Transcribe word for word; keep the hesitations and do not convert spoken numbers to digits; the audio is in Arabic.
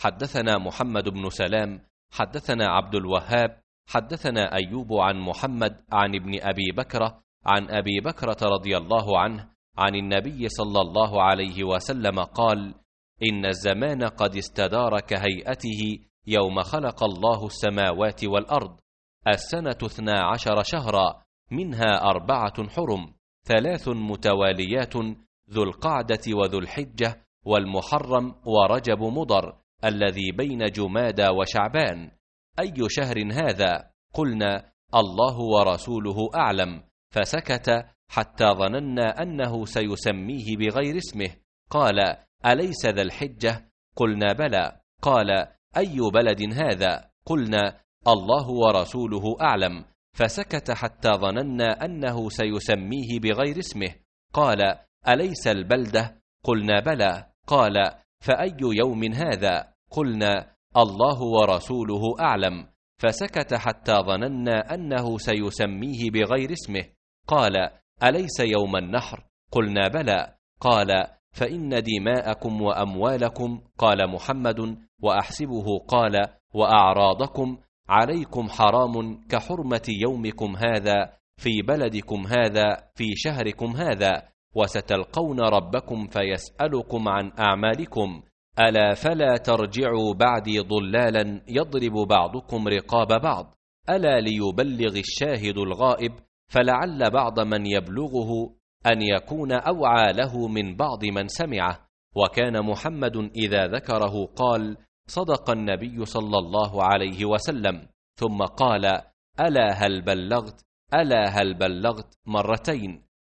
حدثنا محمد بن سلام حدثنا عبد الوهاب حدثنا أيوب عن محمد عن ابن أبي بكرة عن أبي بكرة رضي الله عنه عن النبي صلى الله عليه وسلم قال: إن الزمان قد استدار كهيئته يوم خلق الله السماوات والأرض، السنة اثنا عشر شهرا، منها أربعة حرم، ثلاث متواليات، ذو القعدة وذو الحجة والمحرم ورجب مضر الذي بين جمادى وشعبان. أي شهر هذا؟ قلنا: الله ورسوله أعلم. فسكت حتى ظننا أنه سيسميه بغير اسمه. قال: أليس ذا الحجة؟ قلنا: بلى. قال: أي بلد هذا؟ قلنا: الله ورسوله أعلم. فسكت حتى ظننا أنه سيسميه بغير اسمه. قال: أليس البلدة؟ قلنا: بلى. قال: فأي يوم هذا؟ قلنا: الله ورسوله أعلم. فسكت حتى ظننا أنه سيسميه بغير اسمه. قال: أليس يوم النحر؟ قلنا: بلى. قال: فإن دماءكم وأموالكم، قال محمد وأحسبه قال وأعراضكم، عليكم حرام كحرمة يومكم هذا في بلدكم هذا في شهركم هذا، وستلقون ربكم فيسألكم عن أعمالكم. ألا فلا ترجعوا بعدي ضلالا يضرب بعضكم رقاب بعض. ألا ليبلغ الشاهد الغائب، فلعل بعض من يبلغه أن يكون أوعى له من بعض من سمعه. وكان محمد إذا ذكره قال: صدق النبي صلى الله عليه وسلم، ثم قال: ألا هل بلغت؟ ألا هل بلغت؟ مرتين.